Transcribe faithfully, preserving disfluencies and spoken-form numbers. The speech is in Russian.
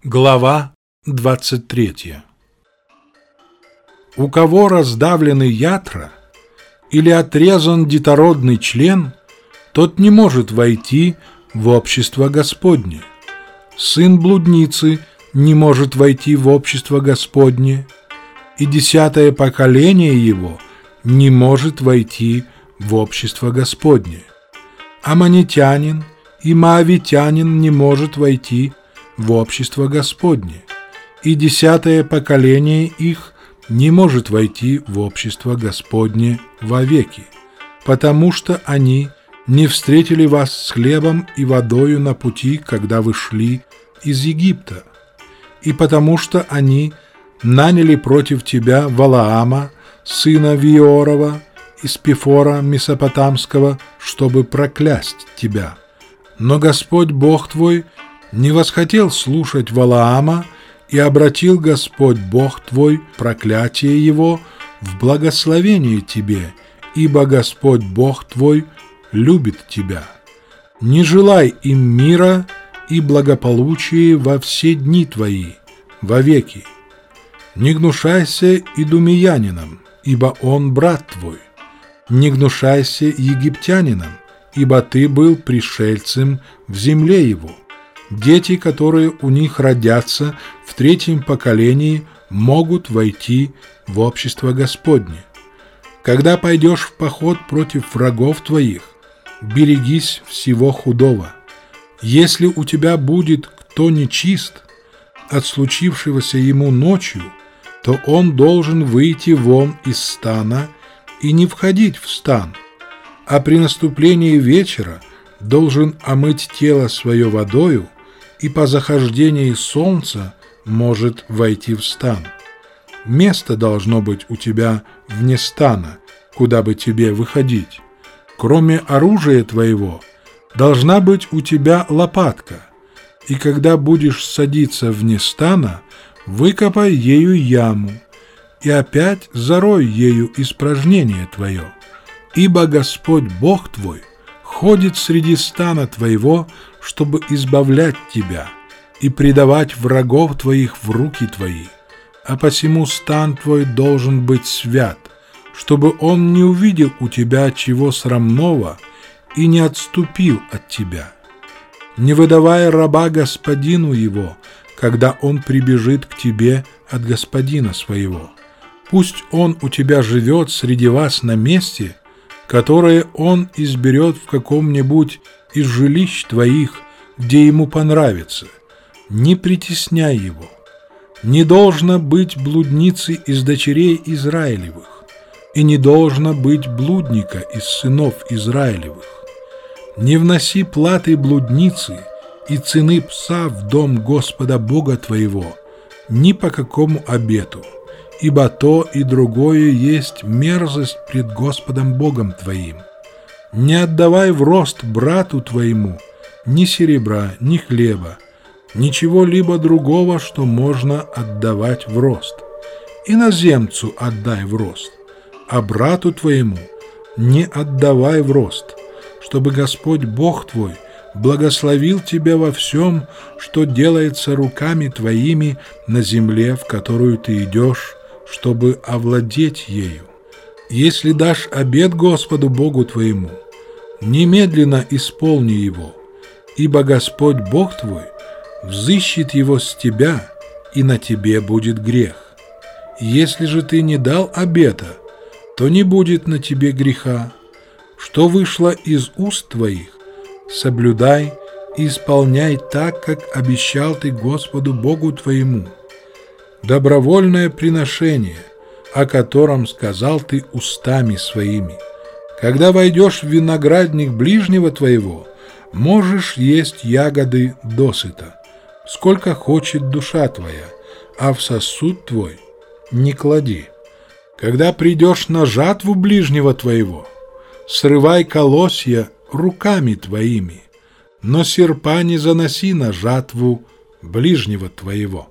Глава двадцать третья. У кого раздавлены ятра или отрезан детородный член, тот не может войти в общество Господне. Сын блудницы не может войти в общество Господне, и десятое поколение его не может войти в общество Господне. Аммонитянин и моавитянин не может войти в общество Господне, и десятое поколение их не может войти в общество Господне вовеки, потому что они не встретили вас с хлебом и водою на пути, когда вы шли из Египта, и потому что они наняли против тебя Валаама, сына Виорова, из Пифора Месопотамского, чтобы проклясть тебя. Но Господь Бог твой не восхотел слушать Валаама, и обратил Господь Бог твой проклятие его в благословение тебе, ибо Господь Бог твой любит тебя. Не желай им мира и благополучия во все дни твои, вовеки. Не гнушайся идумеянином, ибо он брат твой. Не гнушайся египтянином, ибо ты был пришельцем в земле его. Дети, которые у них родятся в третьем поколении, могут войти в общество Господне. Когда пойдешь в поход против врагов твоих, берегись всего худого. Если у тебя будет кто нечист от случившегося ему ночью, то он должен выйти вон из стана и не входить в стан, а при наступлении вечера должен омыть тело свое водою, и по захождении солнца может войти в стан. Место должно быть у тебя вне стана, куда бы тебе выходить. Кроме оружия твоего, должна быть у тебя лопатка, и когда будешь садиться вне стана, выкопай ею яму, и опять зарой ею испражнение твое, ибо Господь Бог твой ходит среди стана твоего, чтобы избавлять тебя и предавать врагов твоих в руки твои, а посему стан твой должен быть свят, чтобы он не увидел у тебя чего срамного и не отступил от тебя. Не выдавай раба господину его, когда он прибежит к тебе от господина своего. Пусть он у тебя живет среди вас на месте, которое он изберет в каком-нибудь из жилищ твоих, где ему понравится. Не притесняй его. Не должно быть блудницы из дочерей Израилевых, и не должно быть блудника из сынов Израилевых. Не вноси платы блудницы и цены пса в дом Господа Бога твоего ни по какому обету, ибо то и другое есть мерзость пред Господом Богом твоим. Не отдавай в рост брату твоему ни серебра, ни хлеба, ничего-либо другого, что можно отдавать в рост. Иноземцу отдай в рост, а брату твоему не отдавай в рост, чтобы Господь Бог твой благословил тебя во всем, что делается руками твоими на земле, в которую ты идешь, чтобы овладеть ею. Если дашь обет Господу Богу твоему, немедленно исполни его, ибо Господь Бог твой взыщет его с тебя, и на тебе будет грех. Если же ты не дал обета, то не будет на тебе греха. Что вышло из уст твоих, соблюдай и исполняй так, как обещал ты Господу Богу твоему. Добровольное приношение, о котором сказал ты устами своими. Когда войдешь в виноградник ближнего твоего, можешь есть ягоды досыта, сколько хочет душа твоя, а в сосуд твой не клади. Когда придешь на жатву ближнего твоего, срывай колосья руками твоими, но серпа не заноси на жатву ближнего твоего.